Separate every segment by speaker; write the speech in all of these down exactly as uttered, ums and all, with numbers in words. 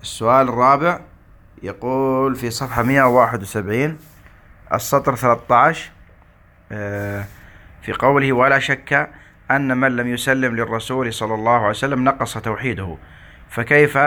Speaker 1: السؤال الرابع يقول في صفحة مئة وواحد وسبعين السطر ثلاثة عشر في قوله: ولا شك أن من لم يسلم للرسول صلى الله عليه وسلم نقص توحيده، فكيف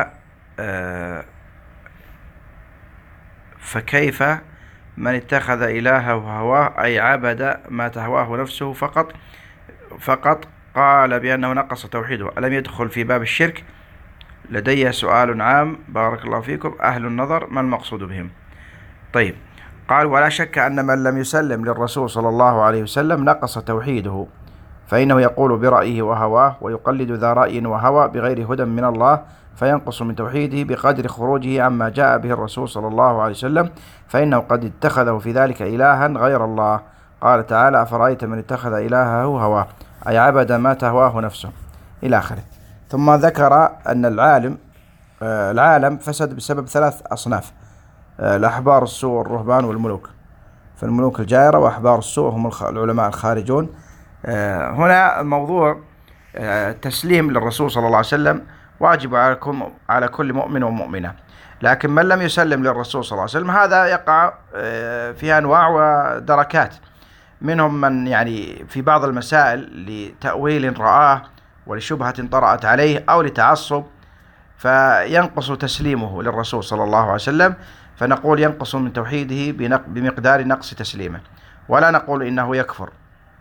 Speaker 1: فكيف من اتخذ إلهه هواه أي عبد ما تهواه نفسه فقط فقط قال بأنه نقص توحيده، ألم يدخل في باب الشرك؟ لدي سؤال عام بارك الله فيكم، أهل النظر ما المقصود بهم؟ طيب، قال: ولا شك أن من لم يسلم للرسول صلى الله عليه وسلم نقص توحيده، فإنه يقول برأيه وهواه ويقلد ذا رأي وهوى بغير هدى من الله، فينقص من توحيده بقدر خروجه عما جاء به الرسول صلى الله عليه وسلم، فإنه قد اتخذه في ذلك إلها غير الله. قال تعالى: أفرأيت من اتخذ إلهه هواه أي عبد ما تهواه نفسه، إلى آخره. ثم ذكر أن العالم العالم فسد بسبب ثلاث أصناف: الأحبار السوء والرهبان والملوك، فالملوك الجائرة وأحبار السوء هم العلماء الخارجون. هنا موضوع التسليم للرسول صلى الله عليه وسلم واجب عليكم على كل مؤمن ومؤمنة، لكن من لم يسلم للرسول صلى الله عليه وسلم هذا يقع في أنواع ودركات، منهم من يعني في بعض المسائل لتأويل رآه ولشبهة طرأت عليه أو لتعصب فينقص تسليمه للرسول صلى الله عليه وسلم، فنقول ينقص من توحيده بمقدار نقص تسليمه، ولا نقول إنه يكفر.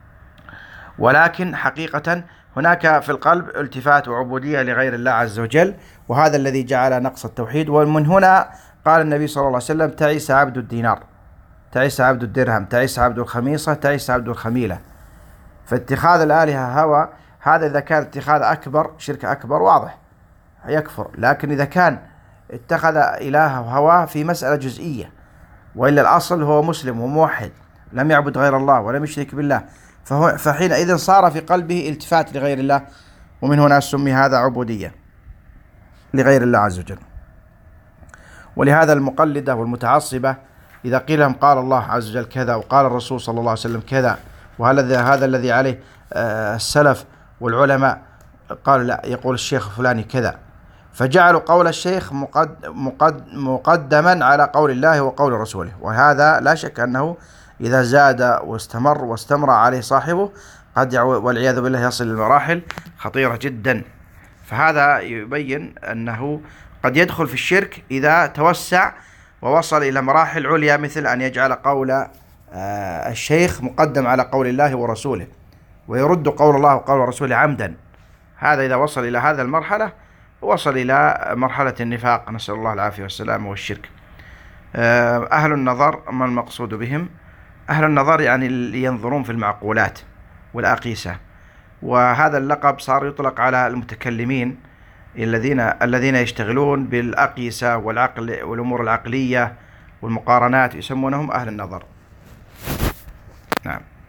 Speaker 1: ولكن حقيقة هناك في القلب التفات وعبودية لغير الله عز وجل، وهذا الذي جعل نقص التوحيد. ومن هنا قال النبي صلى الله عليه وسلم: تعيس عبد الدينار، تعيس عبد الدرهم، تعيس عبد الخميصة، تعيس عبد الخميلة. فاتخاذ الآلهة هوى، هذا إذا كان اتخاذ أكبر شرك أكبر واضح يكفر، لكن إذا كان اتخذ إلهه هواه في مسألة جزئية، وإلا الأصل هو مسلم وموحد لم يعبد غير الله ولم يشرك بالله، فحينئذ صار في قلبه التفات لغير الله، ومن هنا سمي هذا عبودية لغير الله عز وجل. ولهذا المقلدة والمتعصبة إذا قيل لهم قال الله عز وجل كذا وقال الرسول صلى الله عليه وسلم كذا وهذا هذا الذي عليه السلف والعلماء، قالوا لا، يقول الشيخ فلاني كذا، فجعلوا قول الشيخ مقد مقد مقدما على قول الله وقول رسوله، وهذا لا شك أنه إذا زاد واستمر واستمر عليه صاحبه قد والعياذ بالله يصل لمراحل خطيرة جدا. فهذا يبين أنه قد يدخل في الشرك إذا توسع ووصل إلى مراحل عليا، مثل أن يجعل قول الشيخ مقدم على قول الله ورسوله ويرد قول الله وقول رسوله عمدا. هذا إذا وصل إلى هذا المرحلة وصل إلى مرحلة النفاق، نسأل الله العافية والسلام، والشرك. أهل النظر ما المقصود بهم؟ أهل النظر يعني اللي ينظرون في المعقولات والأقيسة، وهذا اللقب صار يطلق على المتكلمين الذين الذين يشتغلون بالأقيسة والعقل والأمور العقلية والمقارنات، يسمونهم أهل النظر. نعم.